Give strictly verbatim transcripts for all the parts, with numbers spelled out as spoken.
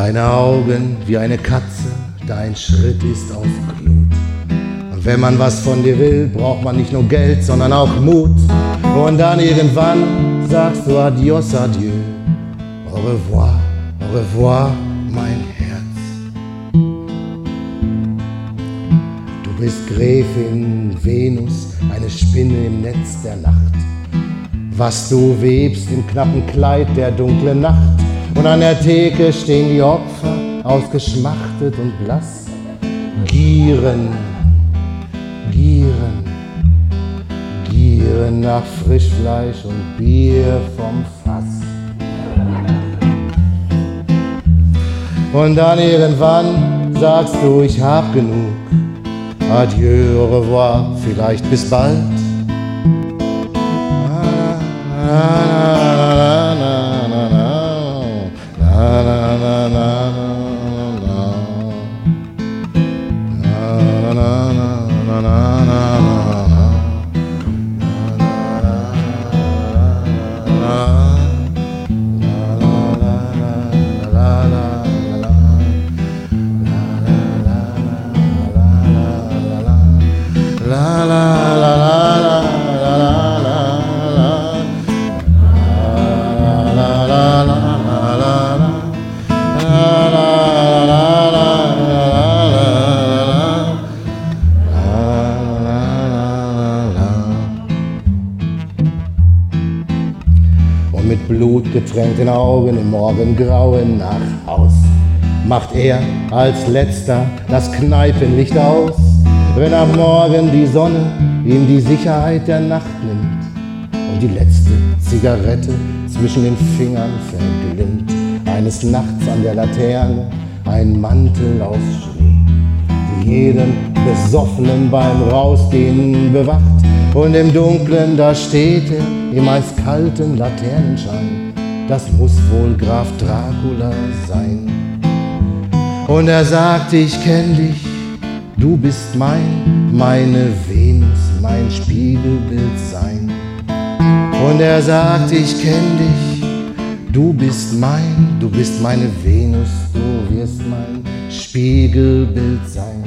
Deine Augen wie eine Katze, dein Schritt ist auf Glut. Und wenn man was von dir will, braucht man nicht nur Geld, sondern auch Mut. Und dann irgendwann sagst du Adios, adieu, au revoir, au revoir, mein Herz. Du bist Gräfin Venus, eine Spinne im Netz der Nacht. Was du webst im knappen Kleid der dunklen Nacht. Und an der Theke stehen die Opfer, ausgeschmachtet und blass. Gieren, gieren, gieren nach Frischfleisch und Bier vom Fass. Und dann irgendwann sagst du, ich hab genug. Adieu, au revoir, vielleicht bis bald. Mit Blut getränkten Augen im Morgengrauen nach Haus macht er als letzter das Kneipenlicht aus, wenn am Morgen die Sonne ihm die Sicherheit der Nacht nimmt und die letzte Zigarette zwischen den Fingern verglimmt. Eines Nachts an der Laterne ein Mantel aus Schnee, die jeden Besoffenen beim Rausgehen bewacht. Und im Dunkeln, da steht er im eiskalten Laternenschein. Das muss wohl Graf Dracula sein. Und er sagt, ich kenn dich, du bist mein, meine Venus, mein Spiegelbild sein. Und er sagt, ich kenn dich, du bist mein, du bist meine Venus, du wirst mein Spiegelbild sein.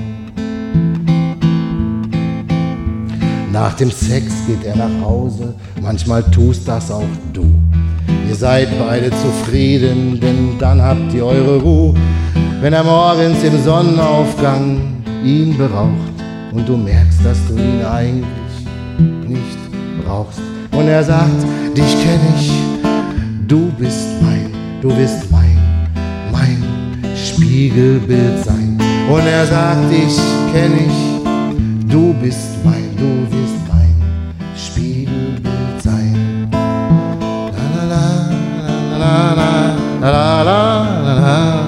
Nach dem Sex geht er nach Hause, manchmal tust das auch du. Ihr seid beide zufrieden, denn dann habt ihr eure Ruhe. Wenn er morgens im Sonnenaufgang ihn beraucht und du merkst, dass du ihn eigentlich nicht brauchst. Und er sagt, dich kenn ich, du bist mein, du wirst mein, mein Spiegelbild sein. Und er sagt, dich kenn ich, du bist mein, du wirst mein Spiegelbild sein. La la la la la la la la la.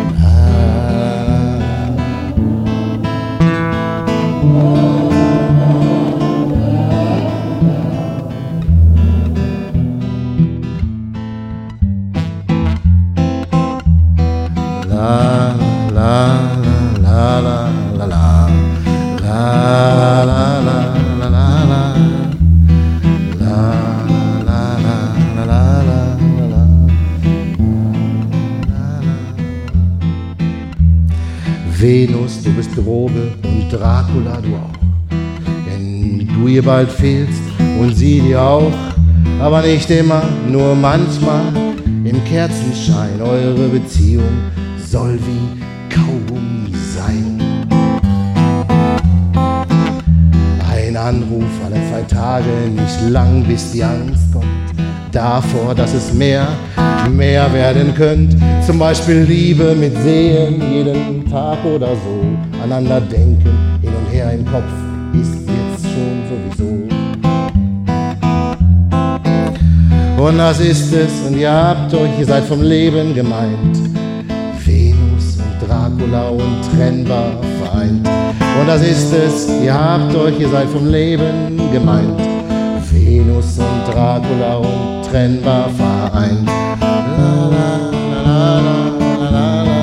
La la la la la la. La la la la la la la la la la. Venus, du bist Droge und Dracula, du auch. Wenn du ihr bald fehlst und sie dir auch, aber nicht immer, nur manchmal im Kerzenschein. Eure Beziehung soll wie Kaugummi sein. Ein Anruf alle zwei Tage, nicht lang, bis die Angst kommt davor, dass es mehr, mehr werden könnt. Zum Beispiel Liebe mit Sehen, jeden Tag oder so. Aneinander denken, hin und her im Kopf, ist jetzt schon sowieso. Und das ist es, und ihr habt euch, ihr seid vom Leben gemeint. Venus und Dracula untrennbar vereint. Und das ist es, ihr habt euch, ihr seid vom Leben gemeint. Venus und Dracula untrennbar vereint. La, la, la, la, la, la,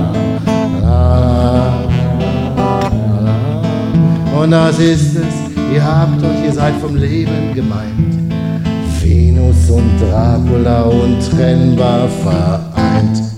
und das ist es, Ihr habt euch, ihr seid vom Leben gemeint. Venus und Dracula untrennbar vereint.